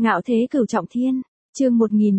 Ngạo thế cửu trọng thiên, chương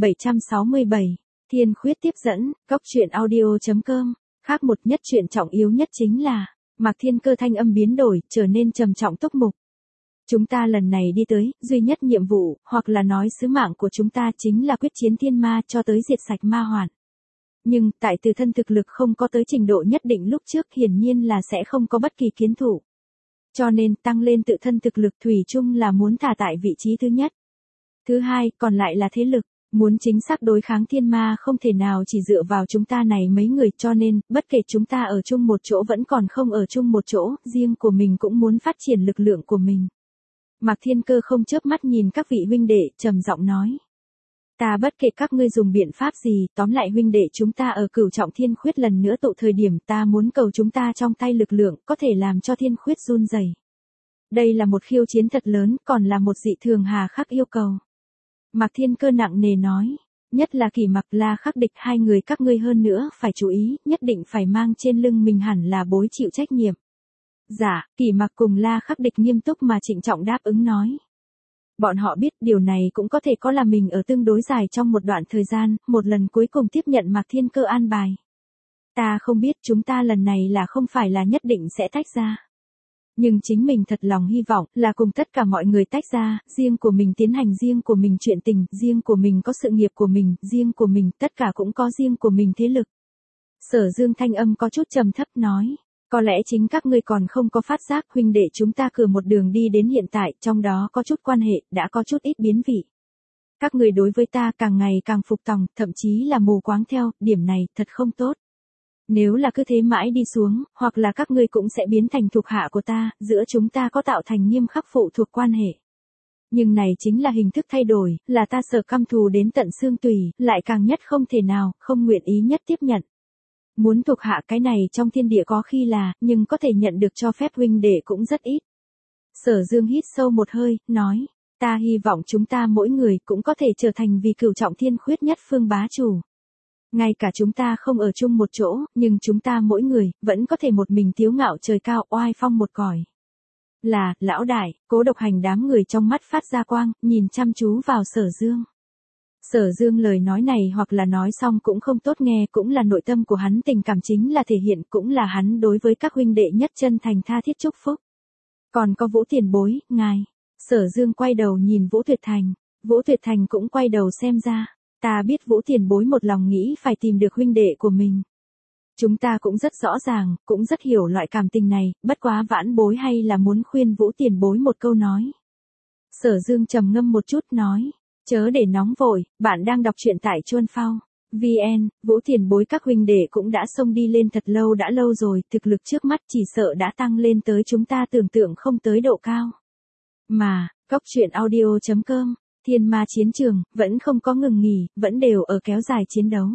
1767, Thiên Khuyết tiếp dẫn, góc truyện audio.com, khác một nhất chuyện trọng yếu nhất chính là, Mạc Thiên Cơ thanh âm biến đổi, trở nên trầm trọng túc mục. Chúng ta lần này đi tới, duy nhất nhiệm vụ, hoặc là nói sứ mạng của chúng ta chính là quyết chiến thiên ma cho tới diệt sạch ma hoàn. Nhưng, tại từ thân thực lực không có tới trình độ nhất định lúc trước hiển nhiên là sẽ không có bất kỳ kiến thủ. Cho nên, tăng lên tự thân thực lực thủy chung là muốn thả tại vị trí thứ nhất. Thứ hai, còn lại là thế lực. Muốn chính xác đối kháng thiên ma không thể nào chỉ dựa vào chúng ta này mấy người, cho nên, bất kể chúng ta ở chung một chỗ vẫn còn không ở chung một chỗ, riêng của mình cũng muốn phát triển lực lượng của mình. Mạc Thiên Cơ không chớp mắt nhìn các vị huynh đệ, trầm giọng nói. Ta bất kể các ngươi dùng biện pháp gì, tóm lại huynh đệ chúng ta ở cửu trọng thiên khuyết lần nữa tụ thời điểm ta muốn cầu chúng ta trong tay lực lượng có thể làm cho thiên khuyết run rẩy. Đây là một khiêu chiến thật lớn, còn là một dị thường hà khắc yêu cầu. Mạc Thiên Cơ nặng nề nói, nhất là Kỷ Mặc La Khắc Địch hai người các ngươi hơn nữa phải chú ý, nhất định phải mang trên lưng mình hẳn là bối chịu trách nhiệm. Dạ, Kỷ Mặc cùng La Khắc Địch nghiêm túc mà trịnh trọng đáp ứng nói. Bọn họ biết điều này cũng có thể có là mình ở tương đối dài trong một đoạn thời gian, một lần cuối cùng tiếp nhận Mạc Thiên Cơ an bài. Ta không biết chúng ta lần này là không phải là nhất định sẽ tách ra. Nhưng chính mình thật lòng hy vọng là cùng tất cả mọi người tách ra, riêng của mình tiến hành riêng của mình chuyện tình, riêng của mình có sự nghiệp của mình, riêng của mình, tất cả cũng có riêng của mình thế lực. Sở Dương thanh âm có chút trầm thấp nói, có lẽ chính các ngươi còn không có phát giác huynh đệ chúng ta cử một đường đi đến hiện tại, trong đó có chút quan hệ, đã có chút ít biến vị. Các người đối với ta càng ngày càng phục tòng, thậm chí là mù quáng theo, điểm này thật không tốt. Nếu là cứ thế mãi đi xuống, hoặc là các ngươi cũng sẽ biến thành thuộc hạ của ta, giữa chúng ta có tạo thành nghiêm khắc phụ thuộc quan hệ. Nhưng này chính là hình thức thay đổi, là ta sợ căm thù đến tận xương tùy, lại càng nhất không thể nào, không nguyện ý nhất tiếp nhận. Muốn thuộc hạ cái này trong thiên địa có khi là, nhưng có thể nhận được cho phép huynh đệ cũng rất ít. Sở Dương hít sâu một hơi, nói, ta hy vọng chúng ta mỗi người cũng có thể trở thành vì cửu trọng thiên khuyết nhất phương bá chủ. Ngay cả chúng ta không ở chung một chỗ, nhưng chúng ta mỗi người, vẫn có thể một mình tiếu ngạo trời cao oai phong một cõi. Là, lão đại, Cố Độc Hành đám người trong mắt phát ra quang, nhìn chăm chú vào Sở Dương. Sở Dương lời nói này hoặc là nói xong cũng không tốt nghe, cũng là nội tâm của hắn tình cảm chính là thể hiện, cũng là hắn đối với các huynh đệ nhất chân thành tha thiết chúc phúc. Còn có Vũ tiền bối, ngài. Sở Dương quay đầu nhìn Vũ Tuyệt Thành. Vũ Tuyệt Thành cũng quay đầu xem ra. Ta biết Vũ tiền bối một lòng nghĩ phải tìm được huynh đệ của mình. Chúng ta cũng rất rõ ràng, cũng rất hiểu loại cảm tình này, bất quá vãn bối hay là muốn khuyên Vũ tiền bối một câu nói. Sở Dương trầm ngâm một chút nói, chớ để nóng vội, bạn đang đọc truyện tại Chuân Phao. VN, Vũ tiền bối các huynh đệ cũng đã xông đi lên thật lâu đã lâu rồi, thực lực trước mắt chỉ sợ đã tăng lên tới chúng ta tưởng tượng không tới độ cao. Mà, góc truyện audio.com. Thiên ma chiến trường, vẫn không có ngừng nghỉ, vẫn đều ở kéo dài chiến đấu.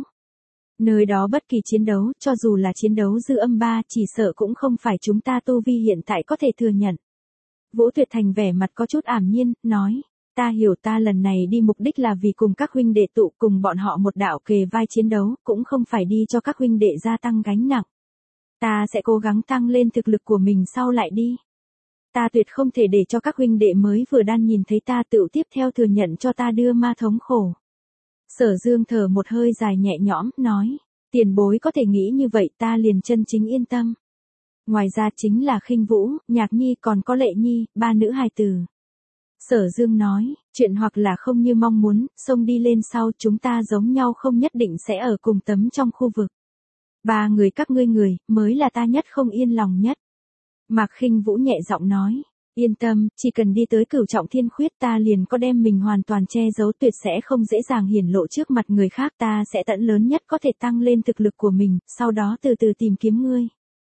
Nơi đó bất kỳ chiến đấu, cho dù là chiến đấu dư âm 3, chỉ sợ cũng không phải chúng ta tu vi hiện tại có thể thừa nhận. Vũ Tuyệt Thành vẻ mặt có chút ảm nhiên, nói, ta hiểu ta lần này đi mục đích là vì cùng các huynh đệ tụ cùng bọn họ một đạo kề vai chiến đấu, cũng không phải đi cho các huynh đệ gia tăng gánh nặng. Ta sẽ cố gắng tăng lên thực lực của mình sau lại đi. Ta tuyệt không thể để cho các huynh đệ mới vừa đan nhìn thấy ta tự tiếp theo thừa nhận cho ta đưa ma thống khổ. Sở Dương thở một hơi dài nhẹ nhõm, nói, tiền bối có thể nghĩ như vậy ta liền chân chính yên tâm. Ngoài ra chính là Khinh Vũ, Nhạc Nhi còn có Lệ Nhi, ba nữ hài tử. Sở Dương nói, chuyện hoặc là không như mong muốn, xông đi lên sau chúng ta giống nhau không nhất định sẽ ở cùng tấm trong khu vực. Ba người các ngươi người, mới là ta nhất không yên lòng nhất. Mạc Khinh Vũ nhẹ giọng nói, yên tâm, chỉ cần đi tới cửu trọng thiên khuyết ta liền có đem mình hoàn toàn che giấu, tuyệt sẽ không dễ dàng hiển lộ trước mặt người khác, ta sẽ tận lớn nhất có thể tăng lên thực lực của mình, sau đó từ từ tìm kiếm ngươi.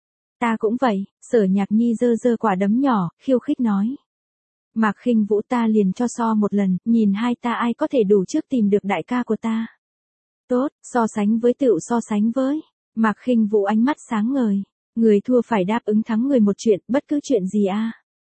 Ta cũng vậy, Sở Nhạc Nhi giơ giơ quả đấm nhỏ, khiêu khích nói. Mạc Khinh Vũ ta liền cho so một lần, nhìn hai ta ai có thể đủ trước tìm được đại ca của ta. Tốt, so sánh với tựu so sánh với. Mạc Khinh Vũ ánh mắt sáng ngời. Người thua phải đáp ứng thắng người một chuyện, bất cứ chuyện gì a.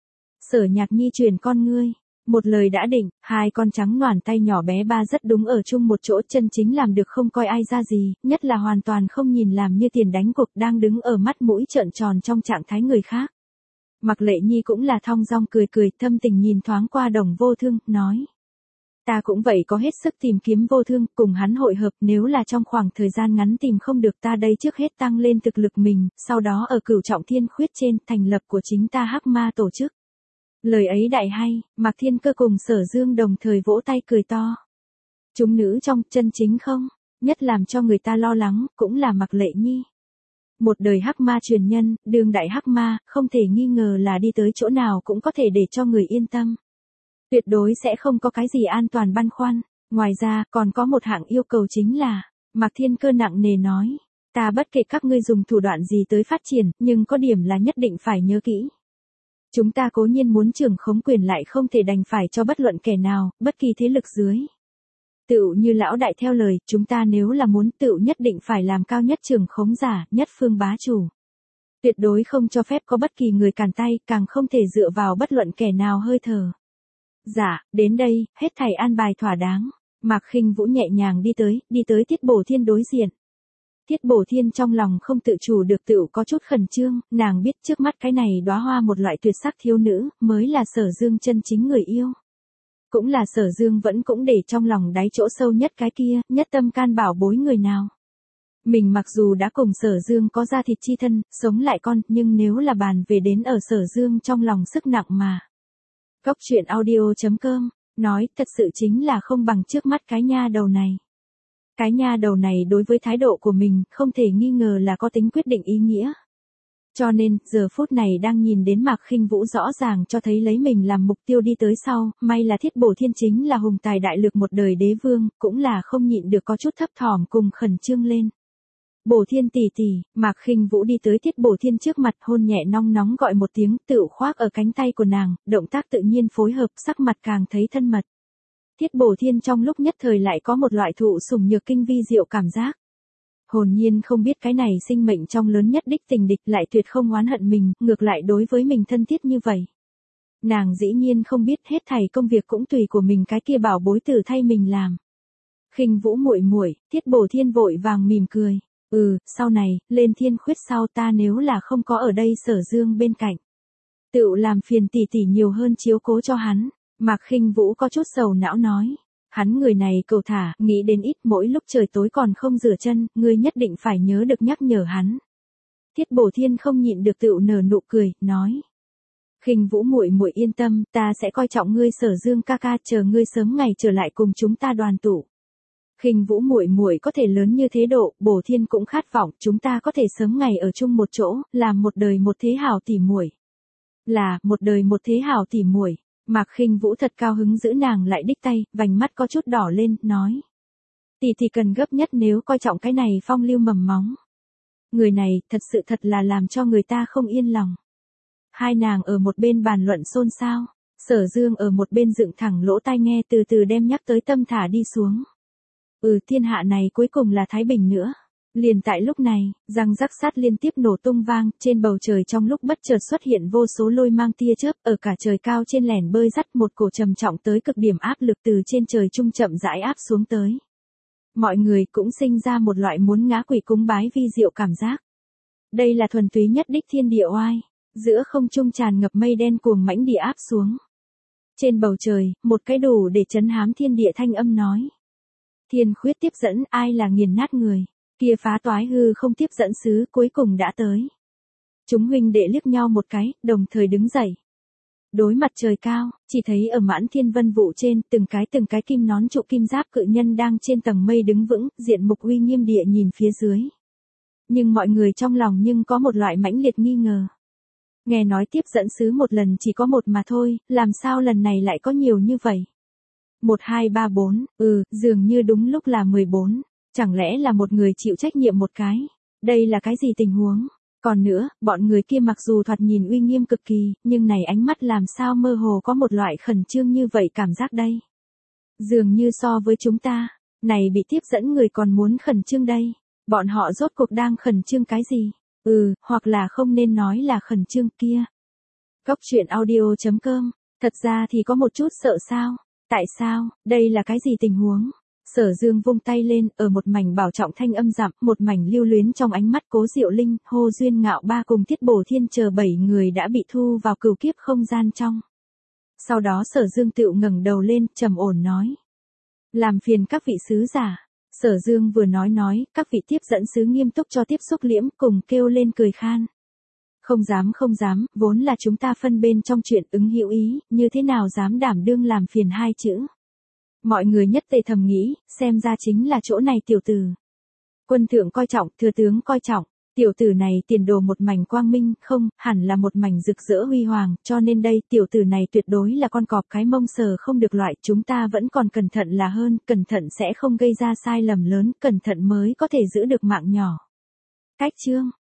Sở Nhạc Nhi truyền con ngươi. Một lời đã định, hai con trắng noản tay nhỏ bé ba rất đúng ở chung một chỗ, chân chính làm được không coi ai ra gì, nhất là hoàn toàn không nhìn làm như tiền đánh cuộc, đang đứng ở mắt mũi trợn tròn trong trạng thái người khác. Mạc Lệ Nhi cũng là thong dong cười cười, thâm tình nhìn thoáng qua Đồng Vô Thương, nói. Ta cũng vậy có hết sức tìm kiếm vô thương, cùng hắn hội hợp, nếu là trong khoảng thời gian ngắn tìm không được ta đây trước hết tăng lên thực lực mình, sau đó ở cửu trọng thiên khuyết trên, thành lập của chính ta hắc ma tổ chức. Lời ấy đại hay, Mạc Thiên Cơ cùng Sở Dương đồng thời vỗ tay cười to. Chúng nữ trong chân chính không, nhất làm cho người ta lo lắng, cũng là Mạc Lệ Nhi. Một đời hắc ma truyền nhân, đương đại hắc ma, không thể nghi ngờ là đi tới chỗ nào cũng có thể để cho người yên tâm. Tuyệt đối sẽ không có cái gì an toàn băn khoăn. Ngoài ra, còn có một hạng yêu cầu chính là, Mạc Thiên Cơ nặng nề nói, ta bất kể các ngươi dùng thủ đoạn gì tới phát triển, nhưng có điểm là nhất định phải nhớ kỹ. Chúng ta cố nhiên muốn trưởng khống quyền lại không thể đành phải cho bất luận kẻ nào, bất kỳ thế lực dưới. Tựu như lão đại theo lời, chúng ta nếu là muốn tựu nhất định phải làm cao nhất trưởng khống giả, nhất phương bá chủ. Tuyệt đối không cho phép có bất kỳ người cản tay, càng không thể dựa vào bất luận kẻ nào hơi thở. Dạ, đến đây, hết thảy an bài thỏa đáng. Mạc Khinh Vũ nhẹ nhàng đi tới Tiết Bổ Thiên đối diện. Tiết Bổ Thiên trong lòng không tự chủ được tựu có chút khẩn trương, nàng biết trước mắt cái này đóa hoa một loại tuyệt sắc thiếu nữ, mới là Sở Dương chân chính người yêu. Cũng là Sở Dương vẫn cũng để trong lòng đáy chỗ sâu nhất cái kia, nhất tâm can bảo bối người nào. Mình mặc dù đã cùng Sở Dương có da thịt chi thân, sống lại con, nhưng nếu là bàn về đến ở Sở Dương trong lòng sức nặng mà. Góc truyện audio.com, nói thật sự chính là không bằng trước mắt cái nha đầu này. Cái nha đầu này đối với thái độ của mình, không thể nghi ngờ là có tính quyết định ý nghĩa. Cho nên, giờ phút này đang nhìn đến Mạc Khinh Vũ rõ ràng cho thấy lấy mình làm mục tiêu đi tới sau, may là Thiết Bổ Thiên chính là hùng tài đại lược một đời đế vương, cũng là không nhịn được có chút thấp thỏm cùng khẩn trương lên. Bổ Thiên tỷ tỷ, Mạc Khinh Vũ đi tới Thiết Bổ Thiên trước mặt, hôn nhẹ nong nóng gọi một tiếng, tựu khoác ở cánh tay của nàng, động tác tự nhiên phối hợp, sắc mặt càng thấy thân mật. Thiết Bổ Thiên trong lúc nhất thời lại có một loại thụ sủng nhược kinh vi diệu cảm giác. Hồn nhiên không biết cái này sinh mệnh trong lớn nhất đích tình địch lại tuyệt không oán hận mình, ngược lại đối với mình thân thiết như vậy. Nàng dĩ nhiên không biết hết thảy công việc cũng tùy của mình cái kia bảo bối tử thay mình làm. Khinh Vũ muội muội, Thiết Bổ Thiên vội vàng mỉm cười. Sau này, lên thiên khuyết sau ta nếu là không có ở đây Sở Dương bên cạnh. Tựu làm phiền tỷ tỷ nhiều hơn chiếu cố cho hắn. Mạc Khinh Vũ có chút sầu não nói. Hắn người này cầu thả, nghĩ đến ít mỗi lúc trời tối còn không rửa chân, ngươi nhất định phải nhớ được nhắc nhở hắn. Thiết Bổ Thiên không nhịn được tựu nở nụ cười, nói. Khinh Vũ muội muội yên tâm, ta sẽ coi trọng ngươi Sở Dương ca ca, chờ ngươi sớm ngày trở lại cùng chúng ta đoàn tụ. Khinh Vũ muội muội có thể lớn như thế độ, Bổ Thiên cũng khát vọng chúng ta có thể sớm ngày ở chung một chỗ, làm một đời một thế hảo tỉ muội. Là, một đời một thế hảo tỉ muội. Mạc Khinh Vũ thật cao hứng giữ nàng lại đích tay, vành mắt có chút đỏ lên, nói. Tỷ tỷ cần gấp nhất nếu coi trọng cái này phong lưu mầm móng. Người này, thật là làm cho người ta không yên lòng. Hai nàng ở một bên bàn luận xôn xao, Sở Dương ở một bên dựng thẳng lỗ tai nghe từ từ đem nhắc tới tâm thả đi xuống. Thiên hạ này cuối cùng là thái bình nữa. Liền tại lúc này, răng rắc sát liên tiếp nổ tung vang, trên bầu trời trong lúc bất chợt xuất hiện vô số lôi mang tia chớp, ở cả trời cao trên lẻn bơi dắt một cổ trầm trọng tới cực điểm áp lực từ trên trời trung chậm rãi áp xuống tới. Mọi người cũng sinh ra một loại muốn ngã quỷ cúng bái vi diệu cảm giác. Đây là thuần túy nhất đích thiên địa oai, giữa không trung tràn ngập mây đen cuồng mãnh địa áp xuống. Trên bầu trời, một cái đủ để chấn hám thiên địa thanh âm nói. Thiên khuyết tiếp dẫn, ai là nghiền nát người. Kia phá toái hư không tiếp dẫn sứ cuối cùng đã tới. Chúng huynh đệ liếc nhau một cái, đồng thời đứng dậy. Đối mặt trời cao, chỉ thấy ở mãn thiên vân vụ trên, từng cái kim nón trụ kim giáp cự nhân đang trên tầng mây đứng vững, diện mục uy nghiêm địa nhìn phía dưới. Nhưng mọi người trong lòng nhưng có một loại mãnh liệt nghi ngờ. Nghe nói tiếp dẫn sứ một lần chỉ có một mà thôi, làm sao lần này lại có nhiều như vậy? 1, 2, 3, 4, dường như đúng lúc là 14. Chẳng lẽ là một người chịu trách nhiệm một cái? Đây là cái gì tình huống? Còn nữa, bọn người kia mặc dù thoạt nhìn uy nghiêm cực kỳ, nhưng này ánh mắt làm sao mơ hồ có một loại khẩn trương như vậy cảm giác đây. Dường như so với chúng ta, này bị tiếp dẫn người còn muốn khẩn trương đây. Bọn họ rốt cuộc đang khẩn trương cái gì? Hoặc là không nên nói là khẩn trương kia. Góc truyện audio.com, thật ra thì có một chút sợ sao? Tại sao, đây là cái gì tình huống? Sở Dương vung tay lên, ở một mảnh bảo trọng thanh âm dặm, một mảnh lưu luyến trong ánh mắt Cố Diệu Linh, Hồ Duyên Ngạo ba cùng Thiết Bổ Thiên chờ 7 người đã bị thu vào cửu kiếp không gian trong. Sau đó Sở Dương tựu ngẩng đầu lên, trầm ổn nói, Làm phiền các vị sứ giả. Sở Dương vừa nói, các vị tiếp dẫn sứ nghiêm túc cho tiếp xúc liễm cùng kêu lên cười khan. Không dám, vốn là chúng ta phân bên trong chuyện ứng hữu ý, như thế nào dám đảm đương làm phiền hai chữ. Mọi người nhất tề thầm nghĩ, xem ra chính là chỗ này tiểu tử. Quân thượng coi trọng, thừa tướng coi trọng, tiểu tử này tiền đồ một mảnh quang minh, không, hẳn là một mảnh rực rỡ huy hoàng, cho nên đây tiểu tử này tuyệt đối là con cọp cái mông sờ không được loại, chúng ta vẫn còn cẩn thận là hơn, cẩn thận sẽ không gây ra sai lầm lớn, cẩn thận mới có thể giữ được mạng nhỏ. Cách chương